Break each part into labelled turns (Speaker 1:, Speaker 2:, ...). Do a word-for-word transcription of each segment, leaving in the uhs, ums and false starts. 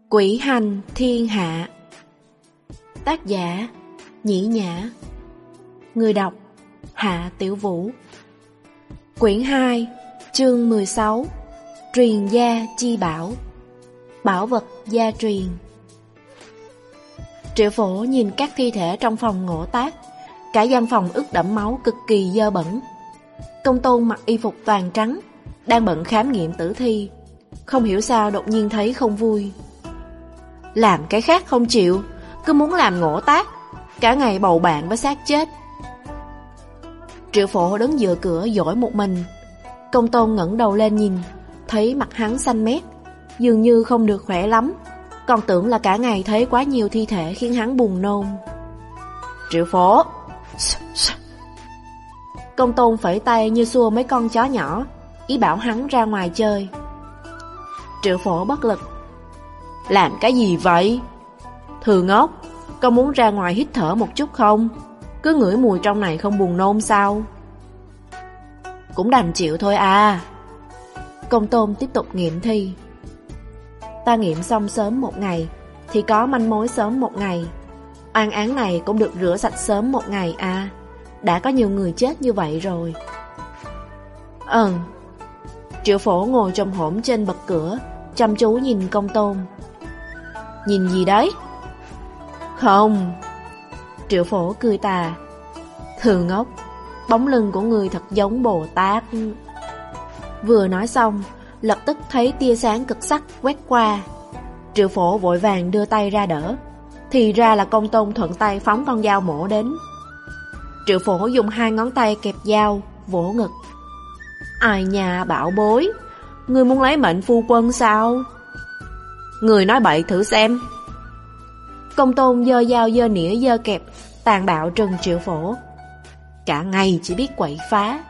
Speaker 1: Quỷ hành thiên hạ. Tác giả Nhĩ Nhã. Người đọc Hạ Tiểu Vũ. Quyển hai, chương mười sáu. Truyền gia chi bảo. Bảo vật gia truyền. Triệu Phổ nhìn các thi thể trong phòng ngộ tác. Cả gian phòng ướt đẫm máu, cực kỳ dơ bẩn. Công tôn mặc y phục toàn trắng, đang bận khám nghiệm tử thi. Không hiểu sao đột nhiên thấy không vui. Làm cái khác không chịu, cứ muốn làm ngộ tác, cả ngày bầu bạn với xác chết. Triệu Phổ đứng dựa cửa dỗi một mình. Công tôn ngẩng đầu lên nhìn, thấy mặt hắn xanh mét, dường như không được khỏe lắm, còn tưởng là cả ngày thấy quá nhiều thi thể khiến hắn buồn nôn. Triệu Phổ! Công tôn phẩy tay như xua mấy con chó nhỏ, ý bảo hắn ra ngoài chơi. Triệu Phổ bất lực. Làm cái gì vậy? Thư ngốc, có muốn ra ngoài hít thở một chút không? Cứ ngửi mùi trong này không buồn nôn sao? Cũng đành chịu thôi à. Công tôn tiếp tục nghiệm thi. Ta nghiệm xong sớm một ngày thì có manh mối sớm một ngày. Oan án này cũng được rửa sạch sớm một ngày à. Đã có nhiều người chết như vậy rồi. Ừ. Triệu Phổ ngồi trồm hổm trên bậc cửa, chăm chú nhìn công tôn. Nhìn gì đấy? Không. Triệu Phổ cười tà. Thư ngốc, bóng lưng của người thật giống Bồ Tát. Vừa nói xong, lập tức thấy tia sáng cực sắc quét qua. Triệu Phổ vội vàng đưa tay ra đỡ, thì ra là công tôn thuận tay phóng con dao mổ đến. Triệu Phổ dùng hai ngón tay kẹp dao, vỗ ngực. Ai nhà bảo bối, ngươi muốn lấy mệnh phu quân sao? Người nói bậy thử xem. Công tôn giơ dao giơ nĩa giơ kẹp, tàn bạo trừng Triệu Phổ. Cả ngày chỉ biết quậy phá.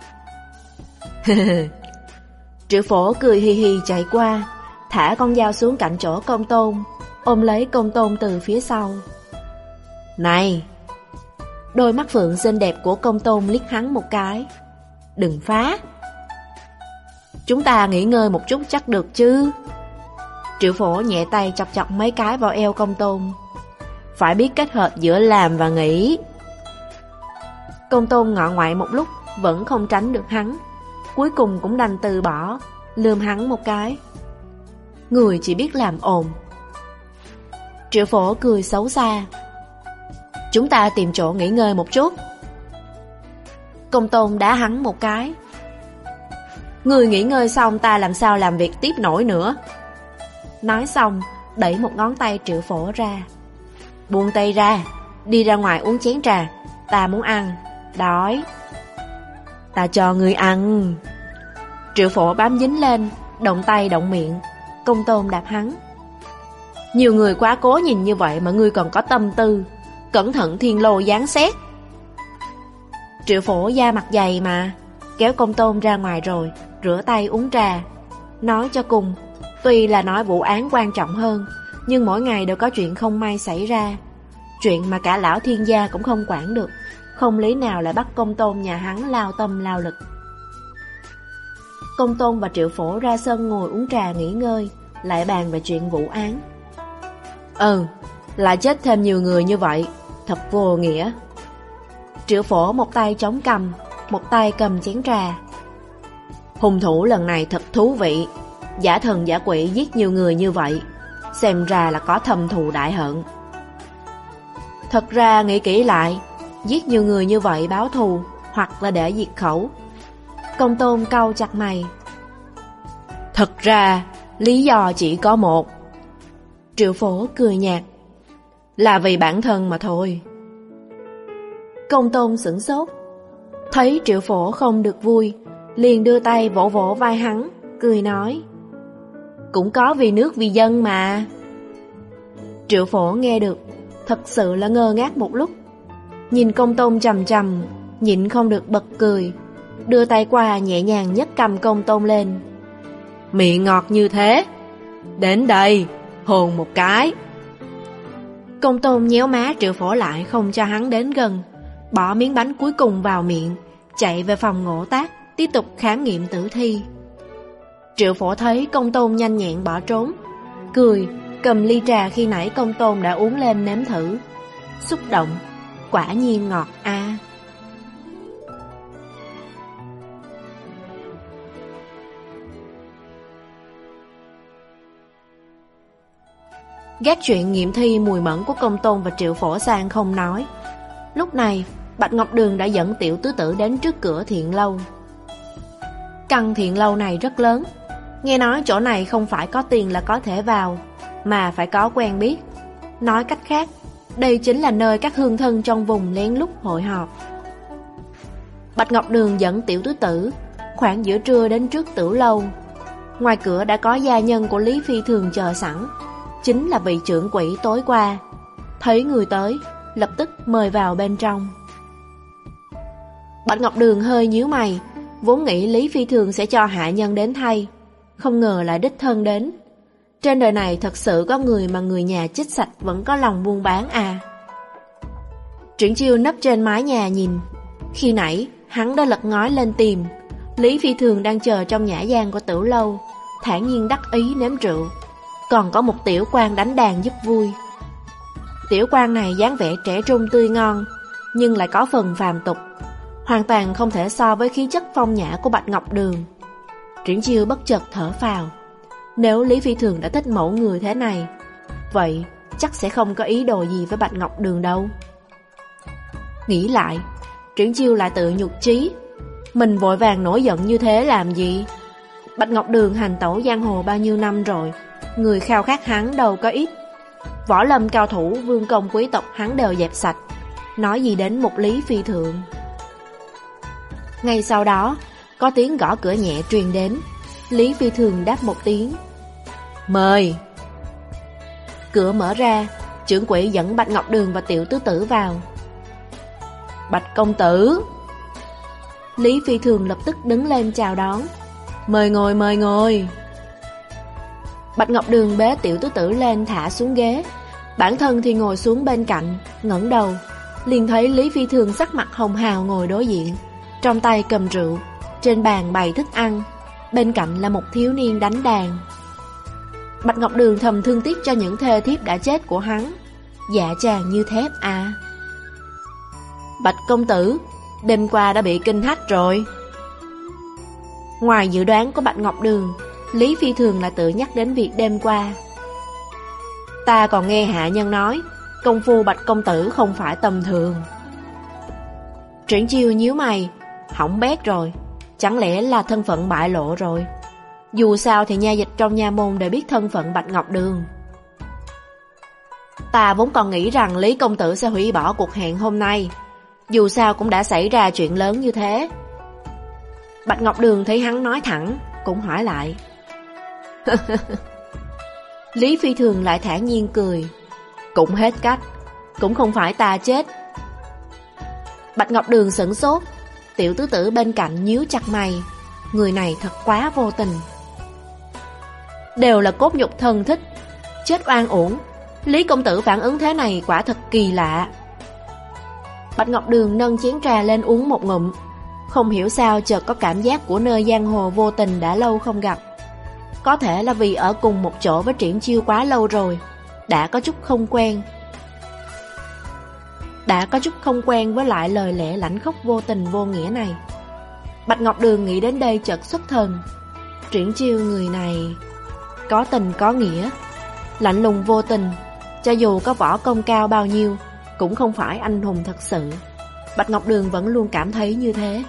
Speaker 1: Triệu Phổ cười hì hì chạy qua, thả con dao xuống cạnh chỗ công tôn, ôm lấy công tôn từ phía sau. Này! Đôi mắt phượng xinh đẹp của công tôn liếc hắn một cái. Đừng phá. Chúng ta nghỉ ngơi một chút chắc được chứ? Triệu Phổ nhẹ tay chọc chọc mấy cái vào eo công tôn. Phải biết kết hợp giữa làm và nghỉ. Công tôn ngọ ngoại một lúc, vẫn không tránh được hắn. Cuối cùng cũng đành từ bỏ, lườm hắn một cái. Người chỉ biết làm ồn. Triệu Phổ cười xấu xa. Chúng ta tìm chỗ nghỉ ngơi một chút. Công tôn đá hắn một cái. Người nghỉ ngơi xong ta làm sao làm việc tiếp nổi nữa. Nói xong, đẩy một ngón tay Triệu Phổ ra. Buông tay ra, đi ra ngoài uống chén trà. Ta muốn ăn, đói. Ta cho người ăn. Triệu Phổ bám dính lên, động tay động miệng. Công tôn đạp hắn. Nhiều người quá cố nhìn như vậy mà ngươi còn có tâm tư. Cẩn thận thiên lô giáng xét. Triệu Phổ da mặt dày mà, kéo công tôn ra ngoài rồi, rửa tay uống trà. Nói cho cùng, tuy là nói vụ án quan trọng hơn, nhưng mỗi ngày đều có chuyện không may xảy ra. Chuyện mà cả lão thiên gia cũng không quản được, không lý nào lại bắt công tôn nhà hắn lao tâm lao lực. Công tôn và Triệu Phổ ra sân ngồi uống trà nghỉ ngơi, lại bàn về chuyện vụ án. Ừ, lại chết thêm nhiều người như vậy, thật vô nghĩa. Triệu Phổ một tay chống cằm, một tay cầm chén trà. Hung thủ lần này thật thú vị, giả thần giả quỷ giết nhiều người như vậy, xem ra là có thâm thù đại hận. Thật ra nghĩ kỹ lại, giết nhiều người như vậy báo thù, hoặc là để diệt khẩu. Công tôn cau chặt mày. Thật ra, lý do chỉ có một. Triệu Phổ cười nhạt. Là vì bản thân mà thôi. Công tôn sửng sốt. Thấy Triệu Phổ không được vui, liền đưa tay vỗ vỗ vai hắn, cười nói. Cũng có vì nước vì dân mà. Triệu Phổ nghe được, thật sự là ngơ ngác một lúc. Nhìn công tôn chằm chằm, nhịn không được bật cười, đưa tay qua nhẹ nhàng nhấc cầm công tôn lên. Miệng ngọt như thế, đến đây, hôn một cái. Công tôn nhéo má Triệu Phổ lại không cho hắn đến gần, bỏ miếng bánh cuối cùng vào miệng, chạy về phòng ngộ tác, tiếp tục khám nghiệm tử thi. Triệu Phổ thấy công tôn nhanh nhẹn bỏ trốn, cười, cầm ly trà khi nãy Công Tôn đã uống lên nếm thử. Xúc động, quả nhiên ngọt a. À. Gác chuyện nghiệm thi mùi mẫn của Công Tôn và Triệu Phổ sang không nói. Lúc này, Bạch Ngọc Đường đã dẫn Tiểu Tứ Tử đến trước cửa thiện lâu. Căn thiện lâu này rất lớn. Nghe nói chỗ này không phải có tiền là có thể vào, mà phải có quen biết. Nói cách khác, đây chính là nơi các hương thân trong vùng lén lút hội họp. Bạch Ngọc Đường dẫn Tiểu Tứ Tử khoảng giữa trưa đến trước tiểu lâu. Ngoài cửa đã có gia nhân của Lý Phi Thường chờ sẵn, chính là vị trưởng quỹ tối qua. Thấy người tới, lập tức mời vào bên trong. Bạch Ngọc Đường hơi nhíu mày, vốn nghĩ Lý Phi Thường sẽ cho hạ nhân đến thay, không ngờ lại đích thân đến. Trên đời này thật sự có người mà người nhà chích sạch vẫn có lòng buôn bán à. Triển Chiêu nấp trên mái nhà nhìn. Khi nãy hắn đã lật ngói lên tìm Lý Phi Thường đang chờ trong nhã gian của tiểu lâu, thản nhiên đắc ý nếm rượu. Còn có một tiểu quan đánh đàn giúp vui. Tiểu quan này dáng vẻ trẻ trung tươi ngon, nhưng lại có phần phàm tục, hoàn toàn không thể so với khí chất phong nhã của Bạch Ngọc Đường. Triển Chiêu bất chợt thở phào. Nếu Lý Phi Thường đã thích mẫu người thế này, vậy chắc sẽ không có ý đồ gì với Bạch Ngọc Đường đâu. Nghĩ lại, Triển Chiêu lại tự nhục chí, mình vội vàng nổi giận như thế làm gì? Bạch Ngọc Đường hành tẩu giang hồ bao nhiêu năm rồi, người khao khát hắn đâu có ít. Võ lâm cao thủ, vương công quý tộc hắn đều dẹp sạch, nói gì đến một Lý Phi Thượng. Ngay sau đó, có tiếng gõ cửa nhẹ truyền đến. Lý Phi Thường đáp một tiếng, mời. Cửa mở ra, trưởng quỹ dẫn Bạch Ngọc Đường và Tiểu Tứ Tử vào. Bạch công tử. Lý Phi Thường lập tức đứng lên chào đón, mời ngồi mời ngồi. Bạch Ngọc Đường bế Tiểu Tứ Tử lên thả xuống ghế, bản thân thì ngồi xuống bên cạnh, ngẩng đầu, liền thấy Lý Phi Thường sắc mặt hồng hào ngồi đối diện, trong tay cầm rượu, trên bàn bày thức ăn, bên cạnh là một thiếu niên đánh đàn. Bạch Ngọc Đường thầm thương tiếc cho những thê thiếp đã chết của hắn, dạ chàng như thép à. Bạch công tử, đêm qua đã bị kinh hách rồi. Ngoài dự đoán của Bạch Ngọc Đường, Lý Phi Thường lại tự nhắc đến việc đêm qua. Ta còn nghe hạ nhân nói, công phu Bạch công tử không phải tầm thường. Triển Chiêu nhíu mày, hỏng bét rồi, chẳng lẽ là thân phận bại lộ rồi? Dù sao thì nha dịch trong nha môn đều biết thân phận Bạch Ngọc Đường. Ta vốn còn nghĩ rằng Lý công tử sẽ hủy bỏ cuộc hẹn hôm nay, dù sao cũng đã xảy ra chuyện lớn như thế. Bạch Ngọc Đường thấy hắn nói thẳng, cũng hỏi lại. Lý Phi Thường lại thản nhiên cười, cũng hết cách, cũng không phải ta chết. Bạch Ngọc Đường sửng sốt, Tiểu Tứ Tử bên cạnh nhíu chặt mày, người này thật quá vô tình. Đều là cốt nhục thân thích, chết oan uổng, Lý công tử phản ứng thế này quả thật kỳ lạ. Bạch Ngọc Đường nâng chén trà lên uống một ngụm, không hiểu sao chợt có cảm giác của nơi giang hồ vô tình đã lâu không gặp. Có thể là vì ở cùng một chỗ với Triển Chiêu quá lâu rồi, đã có chút không quen. Đã có chút không quen với lại lời lẽ lãnh khốc vô tình vô nghĩa này. Bạch Ngọc Đường nghĩ đến đây chợt xuất thần. Triển Chiêu người này có tình có nghĩa, lạnh lùng vô tình, cho dù có võ công cao bao nhiêu cũng không phải anh hùng thật sự. Bạch Ngọc Đường vẫn luôn cảm thấy như thế.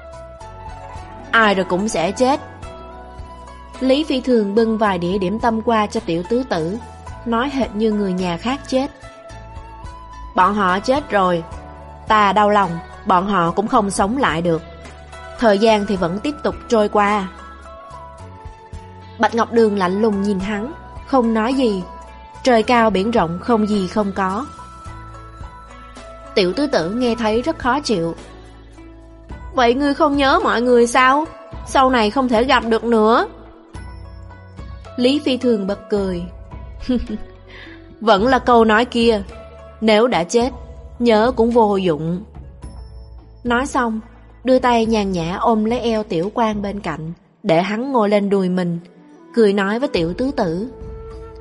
Speaker 1: Ai rồi cũng sẽ chết. Lý Phi Thường bưng vài đĩa điểm tâm qua cho Tiểu Tứ Tử, nói hệt như người nhà khác chết. Bọn họ chết rồi, ta đau lòng, bọn họ cũng không sống lại được. Thời gian thì vẫn tiếp tục trôi qua. Bạch Ngọc Đường lạnh lùng nhìn hắn, không nói gì. Trời cao biển rộng không gì không có. Tiểu Tứ Tử nghe thấy rất khó chịu. Vậy ngươi không nhớ mọi người sao? Sau này không thể gặp được nữa. Lý Phi Thường bật cười. Vẫn là câu nói kia, nếu đã chết, nhớ cũng vô dụng. Nói xong, đưa tay nhàn nhã ôm lấy eo Tiểu Quan bên cạnh, để hắn ngồi lên đùi mình, cười nói với Tiểu Tứ Tử.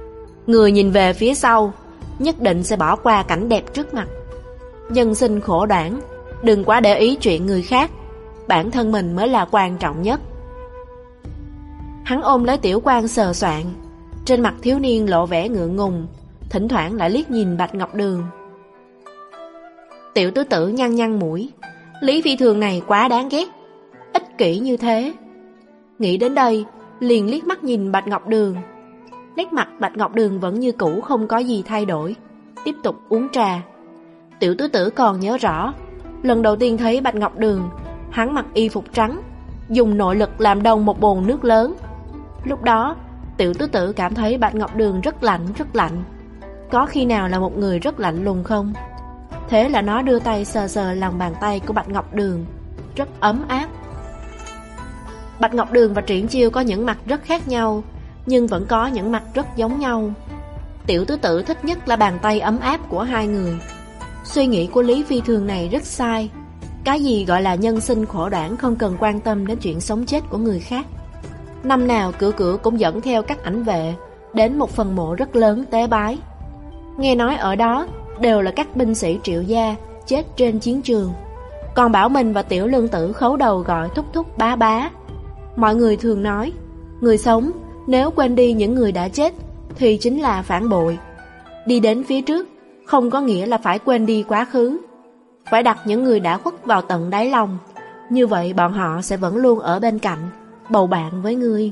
Speaker 1: Người nhìn về phía sau nhất định sẽ bỏ qua cảnh đẹp trước mặt. Nhân sinh khổ đoản, đừng quá để ý chuyện người khác, bản thân mình mới là quan trọng nhất. Hắn ôm lấy Tiểu Quang sờ soạn, trên mặt thiếu niên lộ vẻ ngượng ngùng, thỉnh thoảng lại liếc nhìn Bạch Ngọc Đường. Tiểu tứ tử nhăn nhăn mũi, Lý Phi Thường này quá đáng ghét, ích kỷ như thế. Nghĩ đến đây, liền liếc mắt nhìn Bạch Ngọc Đường. Nét mặt Bạch Ngọc Đường vẫn như cũ, không có gì thay đổi, tiếp tục uống trà. Tiểu tứ tử còn nhớ rõ, lần đầu tiên thấy Bạch Ngọc Đường, hắn mặc y phục trắng, dùng nội lực làm đông một bồn nước lớn. Lúc đó, tiểu tứ tử cảm thấy Bạch Ngọc Đường rất lạnh, rất lạnh. Có khi nào là một người rất lạnh lùng không? Thế là nó đưa tay sờ sờ lòng bàn tay của Bạch Ngọc Đường, rất ấm áp. Bạch Ngọc Đường và Triển Chiêu có những mặt rất khác nhau, nhưng vẫn có những mặt rất giống nhau. Tiểu tứ tử thích nhất là bàn tay ấm áp của hai người. Suy nghĩ của Lý Phi Thường này rất sai. Cái gì gọi là nhân sinh khổ đoản, không cần quan tâm đến chuyện sống chết của người khác. Năm nào cửa cửa cũng dẫn theo các ảnh vệ đến một phần mộ rất lớn tế bái. Nghe nói ở đó đều là các binh sĩ Triệu gia chết trên chiến trường, còn Bảo Minh và Tiểu Lương Tử khấu đầu gọi thúc thúc bá bá. Mọi người thường nói, người sống nếu quên đi những người đã chết thì chính là phản bội. Đi đến phía trước không có nghĩa là phải quên đi quá khứ, phải đặt những người đã khuất vào tận đáy lòng. Như vậy bọn họ sẽ vẫn luôn ở bên cạnh, bầu bạn với ngươi.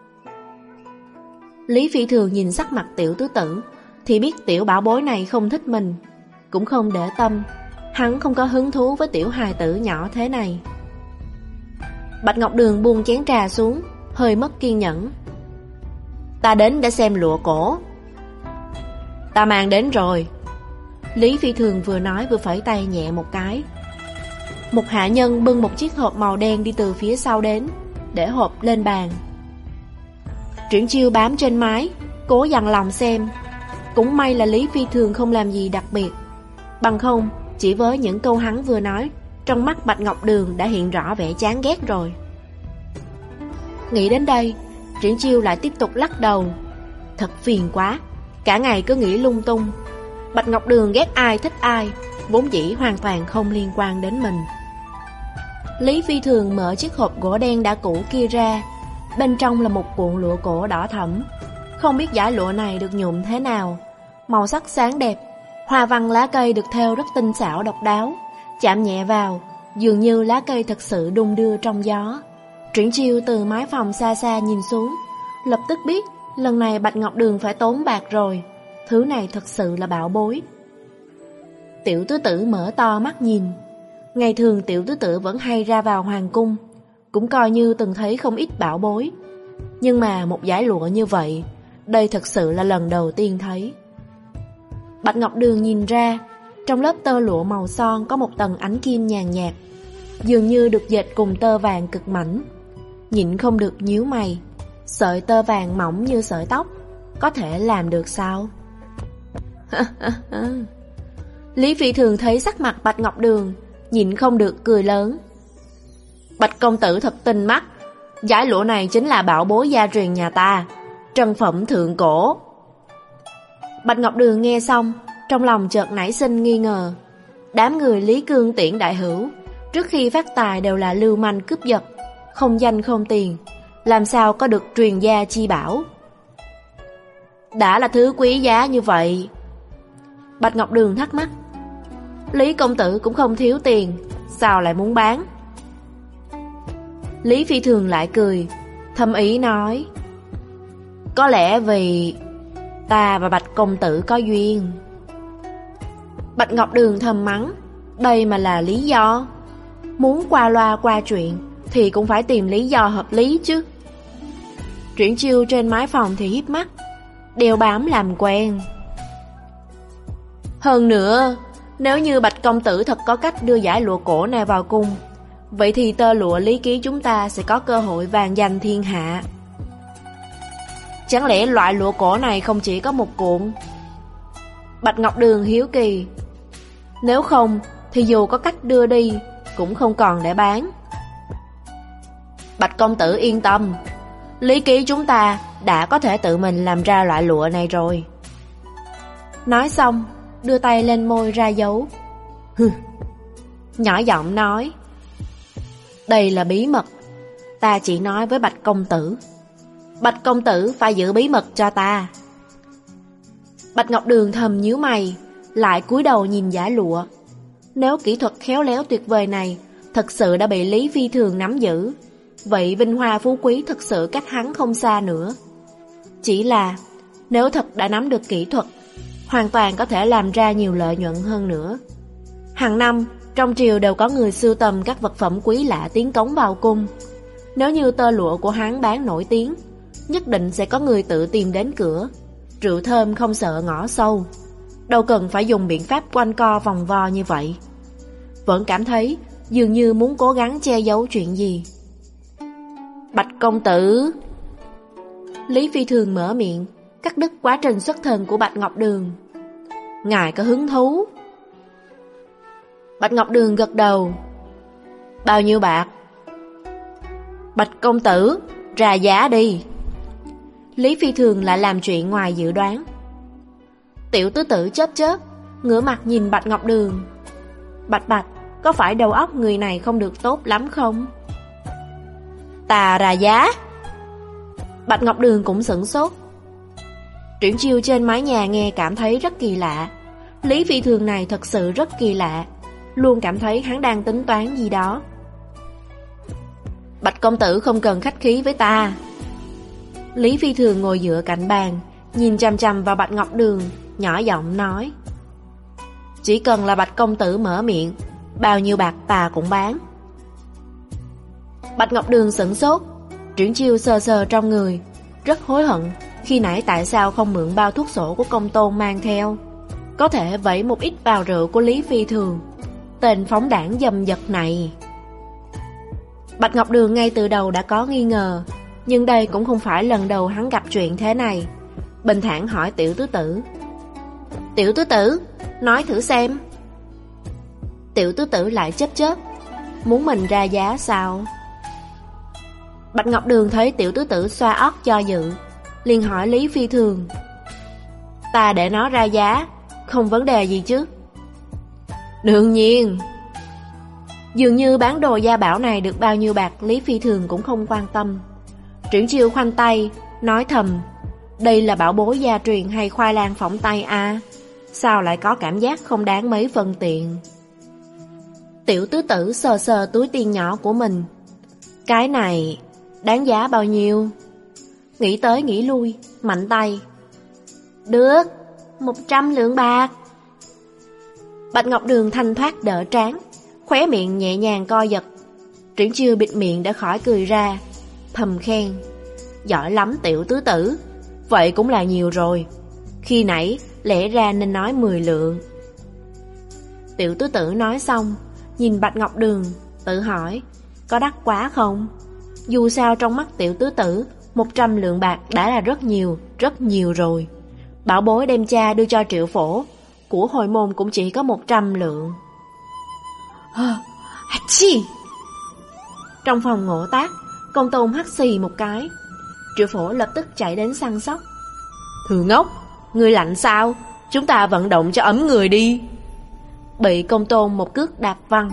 Speaker 1: Lý Phi Thường nhìn sắc mặt tiểu tứ tử thì biết tiểu bảo bối này không thích mình, cũng không để tâm. Hắn không có hứng thú với tiểu hài tử nhỏ thế này. Bạch Ngọc Đường buông chén trà xuống, hơi mất kiên nhẫn. Ta đến để xem lụa cổ. Ta mang đến rồi. Lý Phi Thường vừa nói vừa phẩy tay nhẹ một cái. Một hạ nhân bưng một chiếc hộp màu đen đi từ phía sau đến, để hộp lên bàn. Triển Chiêu bám trên mái, cố dằn lòng xem. Cũng may là Lý Phi Thường không làm gì đặc biệt, bằng không chỉ với những câu hắn vừa nói, trong mắt Bạch Ngọc Đường đã hiện rõ vẻ chán ghét rồi. Nghĩ đến đây, Triển Chiêu lại tiếp tục lắc đầu. Thật phiền quá, cả ngày cứ nghĩ lung tung. Bạch Ngọc Đường ghét ai thích ai, vốn dĩ hoàn toàn không liên quan đến mình. Lý Phi Thường mở chiếc hộp gỗ đen đã cũ kia ra. Bên trong là một cuộn lụa cổ đỏ thẫm. Không biết dải lụa này được nhuộm thế nào, màu sắc sáng đẹp, hoa văn lá cây được thêu rất tinh xảo độc đáo. Chạm nhẹ vào, dường như lá cây thật sự đung đưa trong gió. Triển Chiêu từ mái phòng xa xa nhìn xuống, lập tức biết lần này Bạch Ngọc Đường phải tốn bạc rồi. Thứ này thật sự là bảo bối. Tiểu tứ tử mở to mắt nhìn. Ngày thường tiểu tứ tử vẫn hay ra vào hoàng cung, cũng coi như từng thấy không ít bảo bối. Nhưng mà một dải lụa như vậy, đây thật sự là lần đầu tiên thấy. Bạch Ngọc Đường nhìn ra, trong lớp tơ lụa màu son có một tầng ánh kim nhàn nhạt, dường như được dệt cùng tơ vàng cực mảnh. Nhịn không được nhíu mày. Sợi tơ vàng mỏng như sợi tóc, có thể làm được sao? Lý Phi Thường thấy sắc mặt Bạch Ngọc Đường, nhịn không được cười lớn. Bạch công tử thật tinh mắt, dải lụa này chính là bảo bối gia truyền nhà ta, trân phẩm thượng cổ. Bạch Ngọc Đường nghe xong, trong lòng chợt nảy sinh nghi ngờ. Đám người Lý Cương Tiễn đại hữu trước khi phát tài đều là lưu manh cướp giật, không danh không tiền, làm sao có được truyền gia chi bảo? Đã là thứ quý giá như vậy. Bạch Ngọc Đường thắc mắc. Lý công tử cũng không thiếu tiền, sao lại muốn bán? Lý Phi Thường lại cười, thâm ý nói. Có lẽ vì ta và Bạch công tử có duyên. Bạch Ngọc Đường thầm mắng, đây mà là lý do. Muốn qua loa qua chuyện thì cũng phải tìm lý do hợp lý chứ. Triển Chiêu trên mái phòng thì híp mắt, đeo bám làm quen. Hơn nữa, nếu như Bạch công tử thật có cách đưa dải lụa cổ này vào cung, vậy thì tơ lụa Lý ký chúng ta sẽ có cơ hội vang danh thiên hạ. Chẳng lẽ loại lụa cổ này không chỉ có một cuộn? Bạch Ngọc Đường hiếu kỳ. Nếu không thì dù có cách đưa đi cũng không còn để bán. Bạch công tử yên tâm, Lý ký chúng ta đã có thể tự mình làm ra loại lụa này rồi. Nói xong, đưa tay lên môi ra dấu. Hừ. Nhỏ giọng nói, đây là bí mật, ta chỉ nói với Bạch công tử. Bạch công tử phải giữ bí mật cho ta. Bạch Ngọc Đường thầm nhíu mày, lại cúi đầu nhìn giả lụa. Nếu kỹ thuật khéo léo tuyệt vời này thật sự đã bị Lý Phi Thường nắm giữ, vậy vinh hoa phú quý thật sự cách hắn không xa nữa. Chỉ là nếu thật đã nắm được kỹ thuật, hoàn toàn có thể làm ra nhiều lợi nhuận hơn nữa. Hàng năm trong triều đều có người sưu tầm các vật phẩm quý lạ tiến cống vào cung. Nếu như tơ lụa của hắn bán nổi tiếng, nhất định sẽ có người tự tìm đến cửa. Rượu thơm không sợ ngõ sâu, đâu cần phải dùng biện pháp quanh co vòng vo như vậy. Vẫn cảm thấy dường như muốn cố gắng che giấu chuyện gì. Bạch công tử. Lý Phi Thường mở miệng, cắt đứt quá trình xuất thần của Bạch Ngọc Đường. Ngài có hứng thú? Bạch Ngọc Đường gật đầu. Bao nhiêu bạc? Bạch công tử, ra giá đi. Lý Phi Thường lại làm chuyện ngoài dự đoán. Tiểu tứ tử chớp chớp, ngửa mặt nhìn Bạch Ngọc Đường. Bạch Bạch, có phải đầu óc người này không được tốt lắm không? Ta ra giá. Bạch Ngọc Đường cũng sửng sốt. Triển Chiêu trên mái nhà nghe cảm thấy rất kỳ lạ. Lý Phi Thường này thật sự rất kỳ lạ, luôn cảm thấy hắn đang tính toán gì đó. Bạch công tử không cần khách khí với ta. Lý Phi Thường ngồi dựa cạnh bàn, nhìn chằm chằm vào Bạch Ngọc Đường, nhỏ giọng nói, chỉ cần là Bạch công tử mở miệng, bao nhiêu bạc ta cũng bán. Bạch Ngọc Đường sửng sốt. Triển Chiêu sờ sờ trong người, rất hối hận khi nãy tại sao không mượn bao thuốc sổ của công tôn mang theo. Có thể vẩy một ít vào rượu của Lý Phi Thường. Tên phóng đảng dâm dật này. Bạch Ngọc Đường ngay từ đầu đã có nghi ngờ, nhưng đây cũng không phải lần đầu hắn gặp chuyện thế này. Bình thản hỏi tiểu tứ tử. Tiểu tứ tử, nói thử xem. Tiểu tứ tử lại chớp chớp. Muốn mình ra giá sao? Bạch Ngọc Đường thấy tiểu tứ tử xoa óc cho dự, liền hỏi Lý Phi Thường. Ta để nó ra giá, không vấn đề gì chứ? Đương nhiên. Dường như bán đồ gia bảo này được bao nhiêu bạc Lý Phi Thường cũng không quan tâm. Triển Chiêu khoanh tay, nói thầm, đây là bảo bối gia truyền hay khoai lang phỏng tay à? Sao lại có cảm giác không đáng mấy phần tiền? Tiểu tứ tử sờ sờ túi tiền nhỏ của mình. Cái này đáng giá bao nhiêu? Nghĩ tới nghĩ lui, mạnh tay. Được, một trăm lượng bạc. Bạch Ngọc Đường thanh thoát đỡ trán, khóe miệng nhẹ nhàng co giật. Triển Chiêu bịt miệng để khỏi cười ra, thầm khen. Giỏi lắm tiểu tứ tử, vậy cũng là nhiều rồi. Khi nãy lẽ ra nên nói mười lượng. Tiểu tứ tử nói xong, nhìn Bạch Ngọc Đường, tự hỏi, có đắt quá không? Dù sao trong mắt tiểu tứ tử, một trăm lượng bạc đã là rất nhiều, rất nhiều rồi. Bảo bối đem cha đưa cho Triệu Phổ, của hồi môn cũng chỉ có một trăm lượng. Hơ, chi! Trong phòng ngộ tác, công tôn hắt xì một cái. Triệu Phổ lập tức chạy đến săn sóc. Thư ngốc, ngươi lạnh sao? Chúng ta vận động cho ấm người đi. Bị công tôn một cước đạp văng.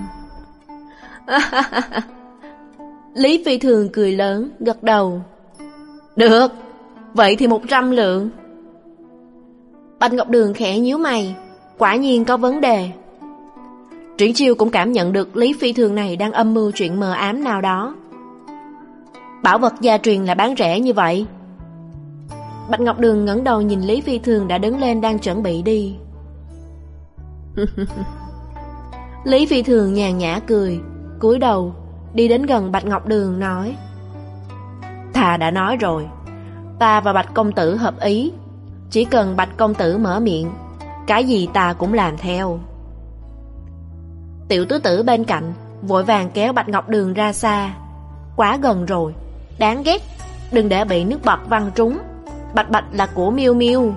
Speaker 1: Lý Phi Thường cười lớn, gật đầu. Được, vậy thì một trăm lượng. Bạch Ngọc Đường khẽ nhíu mày, quả nhiên có vấn đề. Triển Chiêu cũng cảm nhận được Lý Phi Thường này đang âm mưu chuyện mờ ám nào đó. Bảo vật gia truyền là bán rẻ như vậy? Bạch Ngọc Đường ngẩng đầu nhìn Lý Phi Thường đã đứng lên đang chuẩn bị đi. Lý Phi Thường nhàn nhã cười, cúi đầu đi đến gần Bạch Ngọc Đường nói, ta đã nói rồi, ta và Bạch công tử hợp ý, chỉ cần Bạch công tử mở miệng, cái gì ta cũng làm theo. Tiểu tứ tử bên cạnh vội vàng kéo Bạch Ngọc Đường ra xa. Quá gần rồi, đáng ghét, đừng để bị nước bọt văng trúng. Bạch Bạch là của Miêu Miêu.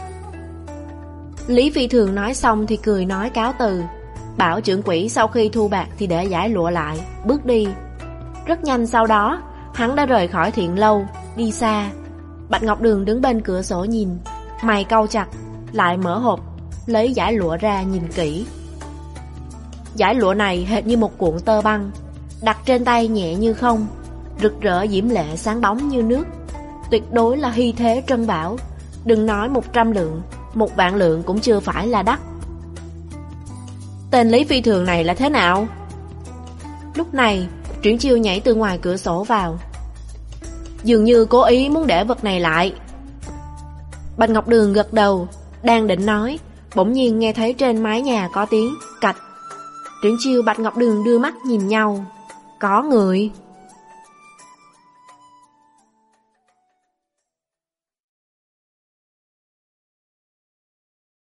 Speaker 1: Lý Phi Thường nói xong thì cười nói cáo từ, bảo trưởng quỹ sau khi thu bạc thì để giải lụa lại, bước đi. Rất nhanh sau đó, hắn đã rời khỏi Thiện lâu, đi xa. Bạch Ngọc Đường đứng bên cửa sổ nhìn, mày cau chặt, lại mở hộp, lấy dải lụa ra nhìn kỹ. Dải lụa này hệt như một cuộn tơ băng, đặt trên tay nhẹ như không, rực rỡ diễm lệ sáng bóng như nước. Tuyệt đối là hy thế trân bảo, đừng nói một trăm lượng, một vạn lượng cũng chưa phải là đắt. Tên Lý Phi Thường này là thế nào? Lúc này, Triển Chiêu nhảy từ ngoài cửa sổ vào. Dường như cố ý muốn để vật này lại. Bạch Ngọc Đường gật đầu, đang định nói, bỗng nhiên nghe thấy trên mái nhà có tiếng cạch. Triển Chiêu Bạch Ngọc Đường đưa mắt nhìn nhau. Có người.